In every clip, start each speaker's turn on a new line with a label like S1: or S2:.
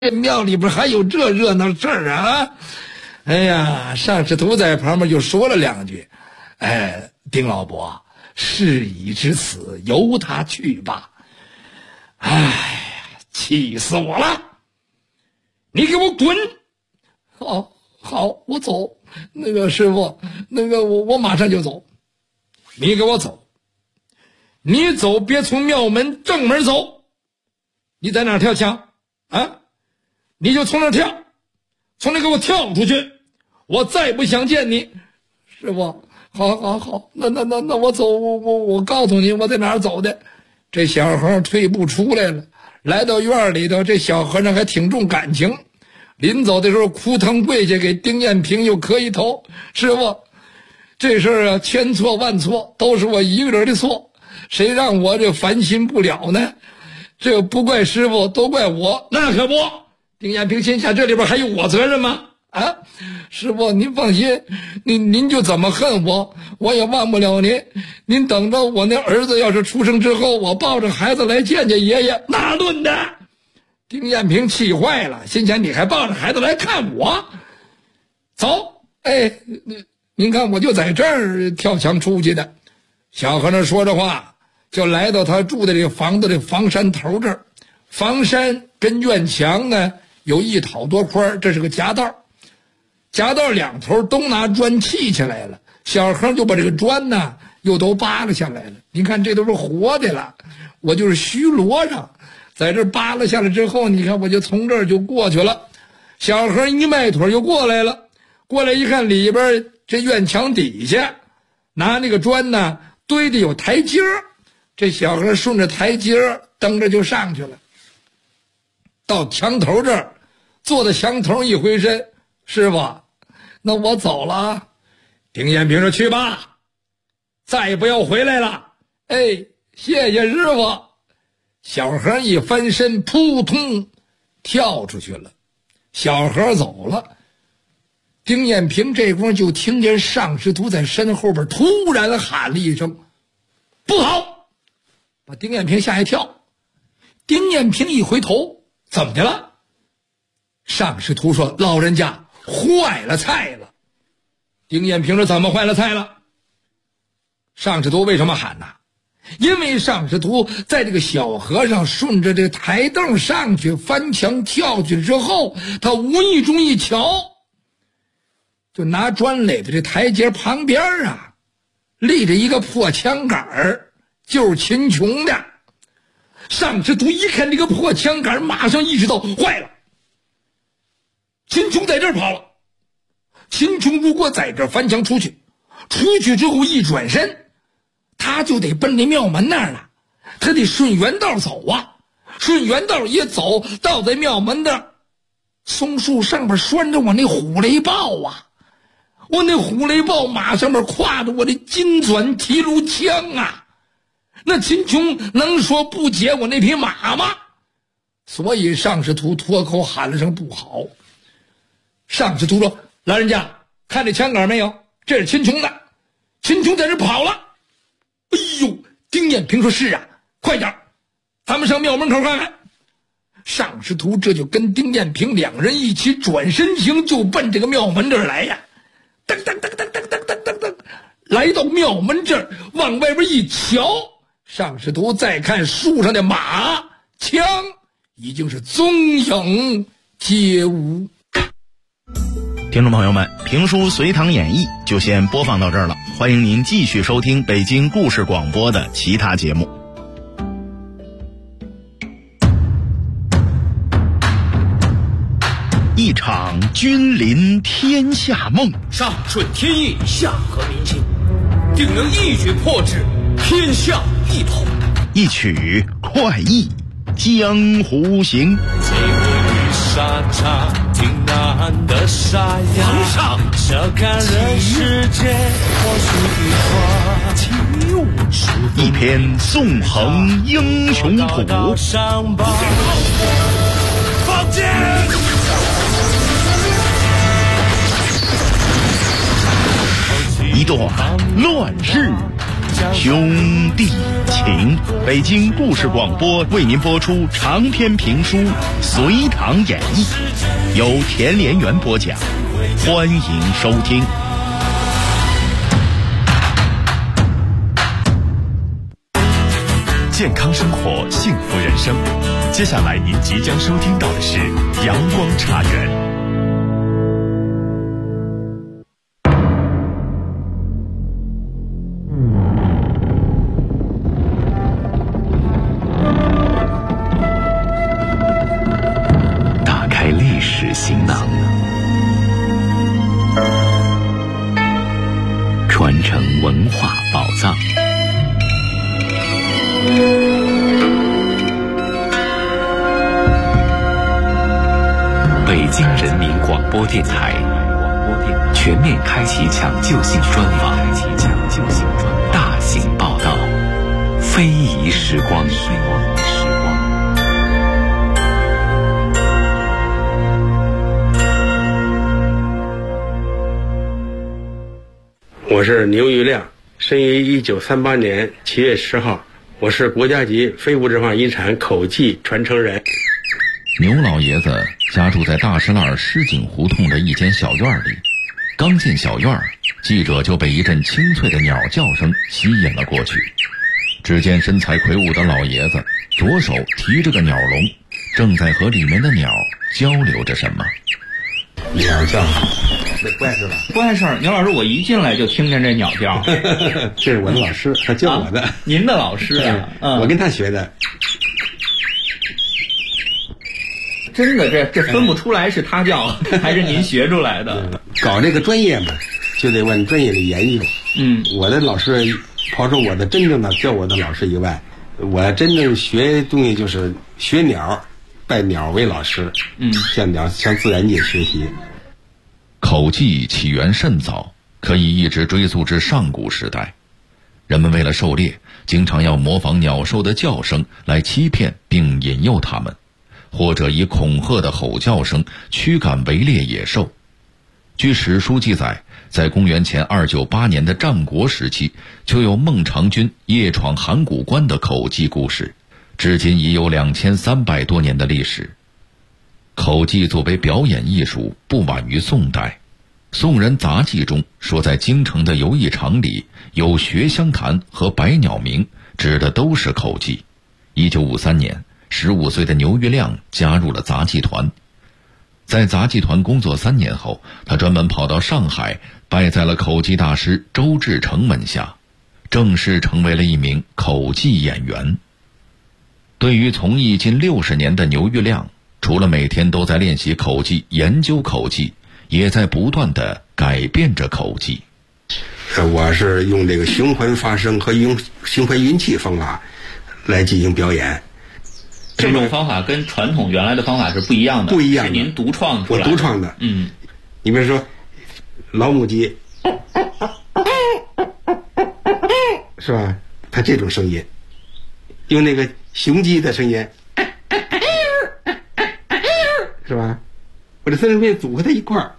S1: 这庙里边还有这热闹事儿啊！哎呀，上师徒在旁边就说了两句：“哎，丁老伯，事已至此，由他去吧。”哎，气死我了！你给我滚！好，我走。那个师傅，那个我马上就走。你给我走！你走别从庙门正门走。你在哪儿跳墙啊？你就从那儿跳，从那给我跳出去！我再不想见你。师傅，好，那我走，我告诉你我在哪儿走的。这小和尚退步出来了，来到院里头，这小和尚还挺重感情。临走的时候哭疼跪下给丁彦平又磕一头：“师傅，这事儿啊，千错万错，都是我一个人的错，谁让我这烦心不了呢？这不怪师傅，都怪我。”“那可不，丁彦平心想，这里边还有我责任吗？啊，师傅您放心，您就怎么恨我，我也忘不了您。您等着我那儿子要是出生之后，我抱着孩子来见见爷爷。”“哪论的！”丁彦平气坏了，心想你还抱着孩子来看我？走！哎，您看我就在这儿跳墙出去的。小和尚说着话，就来到他住的这个房子的房山头这儿。房山跟院墙呢有1讨多宽，这是个夹道。夹道两头都拿砖砌起来了，小和尚就把这个砖呢又都扒拉下来了。您看这都是活的了，我就是虚摞上。在这扒拉下来之后，你看我就从这儿就过去了。小和尚一迈腿就过来了，过来一看里边这院墙底下拿那个砖呢堆的有台阶儿，这小和尚顺着台阶儿蹬着就上去了。到墙头这儿，坐在墙头一回身：“师傅，那我走了啊。”丁彦平说：“去吧，再也不要回来了。”“哎，谢谢师傅。”小和尚一翻身，扑通跳出去了。小和尚走了，丁彦平这功夫就听见上师徒在身后边突然喊了一声：“不好！”把丁彦平吓一跳。丁彦平一回头：“怎么的了？”上师徒说：“老人家，坏了菜了。”丁彦平说：“怎么坏了菜了？”上师徒为什么喊呢？因为上师徒在这个小和尚顺着这台凳上去翻墙跳去之后，他无意中一瞧，就拿砖垒的这台阶旁边啊立着一个破枪杆，就是秦琼的。上师徒一看这个破枪杆，马上意识到坏了，秦琼在这儿跑了。秦琼如果在这儿翻墙出去之后一转身，他就得奔那庙门那儿了，他得顺原道走啊，顺原道一走到在庙门那儿，松树上边拴着我那虎雷豹啊，我那虎雷豹马上面挎着我的金钻提炉枪啊，那秦琼能说不解我那匹马吗？所以上师徒脱口喊了声不好。上师徒说：“老人家，看这枪杆没有？这是秦琼的，秦琼在这跑了。”哎呦，丁彦平说：“是啊，快点，咱们上庙门口看看。”上师徒这就跟丁彦平两人一起转身行，就奔这个庙门这儿来呀。噔，来到庙门这儿，往外边一瞧，上师徒再看树上的马枪，已经是踪影皆无。
S2: 听众朋友们，评书随堂演绎就先播放到这儿了，欢迎您继续收听北京故事广播的其他节目。一场君临天下梦，
S3: 上顺天意，下合民心，定能一举破之，天下一统。
S2: 一曲快意江湖行。
S4: 沙场挺难的沙哑，
S3: 皇上
S4: 笑看人世间或许一花，
S2: 一篇纵横英雄谱，
S4: 放箭，
S2: 一段乱世兄弟情。北京故事广播为您播出长篇评书《隋唐演义》，由田连元播讲，欢迎收听。
S5: 健康生活，幸福人生。接下来您即将收听到的是阳光茶园。打开历史行囊，传承文化宝藏。北京人民广播电台全面开启抢救性专访，大型报道，非遗时光。
S6: 我是牛玉亮，生于1938年7月10号，我是国家级非物质文化遗产口技传承人。
S7: 牛老爷子家住在大石栏石井胡同的一间小院里，刚进小院，记者就被一阵清脆的鸟叫声吸引了过去。只见身材魁梧的老爷子左手提着个鸟笼，正在和里面的鸟交流着什么。
S6: 鸟叫，那不碍事吧？
S8: 不碍事儿。牛老师，我一进来就听见这鸟叫。
S6: 这是我的老师，他教我的。
S8: 您的老师啊？
S6: 我跟他学的。
S8: 真的，这分不出来是他教还是您学出来的。
S6: 搞这个专业嘛，就得往专业里研究。我的老师，刨除我的真正的教我的老师以外，我真正学东西就是学鸟，拜鸟为老师。向自然界学习。
S7: 口技起源甚早，可以一直追溯至上古时代。人们为了狩猎，经常要模仿鸟兽的叫声来欺骗并引诱它们，或者以恐吓的吼叫声驱赶围猎野兽。据史书记载，在公元前298年的战国时期，就有孟尝君夜闯函谷关的口技故事，至今已有2300多年的历史。口技作为表演艺术，不晚于宋代。宋人杂记中说，在京城的游艺场里有学香坛和百鸟鸣，指的都是口技。1953年，15岁的牛玉亮加入了杂技团。在杂技团工作3年后，他专门跑到上海，拜在了口技大师周志成门下，正式成为了一名口技演员。对于从艺近60年的牛玉亮，除了每天都在练习口技、研究口技，也在不断地改变着口技。
S6: 我是用这个循环发声和用循环运气方法来进行表演。
S8: 这种方法跟传统原来的方法是不一样的，
S6: 不一样的，
S8: 是您独创出来的。
S6: 我独创的。你比如说老母鸡，是吧？它这种声音，用那个雄鸡的声音，是吧？我这三声变组合在一块儿，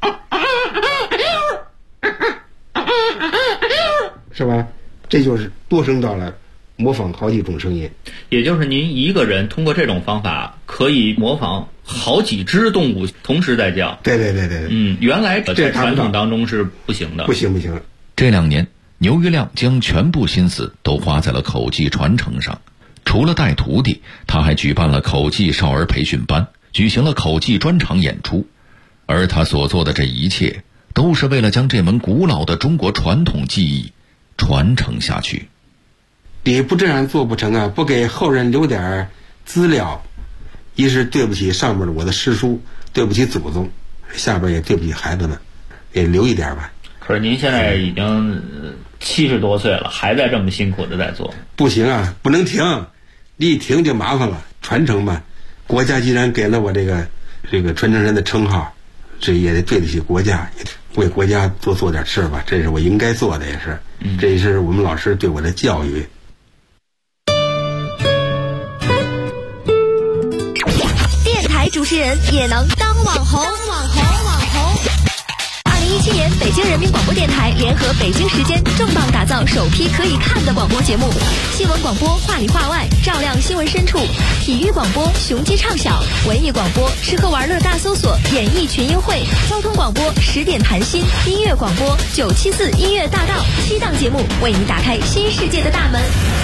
S6: 是吧？这就是多声道了，模仿好几种声音。
S8: 也就是您一个人通过这种方法可以模仿好几只动物同时在叫。
S6: 对。
S8: 原来在传统当中是不行的。
S6: 不行。
S7: 这2年，牛玉亮将全部心思都花在了口技传承上。除了带徒弟，他还举办了口技少儿培训班，举行了口技专场演出。而他所做的这一切，都是为了将这门古老的中国传统技艺传承下去。
S6: 你不这样做不成啊！不给后人留点资料，一是对不起上面的我的师叔，对不起祖宗，下边也对不起孩子们，也留一点吧。
S8: 可是您现在已经70多岁了，还在这么辛苦的在做。
S6: 不行啊，不能停，你一停就麻烦了。传承吧，国家既然给了我这个传承人的称号，这也得对得起国家，也为国家做点事吧，这是我应该做的，也是，这也是我们老师对我的教育。
S9: 电台主持人也能当网红。 2017年，北京人民广播电台联合北京时间重磅打造首批可以看的广播节目：新闻广播话里话外，照亮新闻深处；体育广播雄鸡唱晓；文艺广播吃喝玩乐大搜索，演艺群英会；交通广播10点谈心；音乐广播974音乐大道。7档节目为你打开新世界的大门。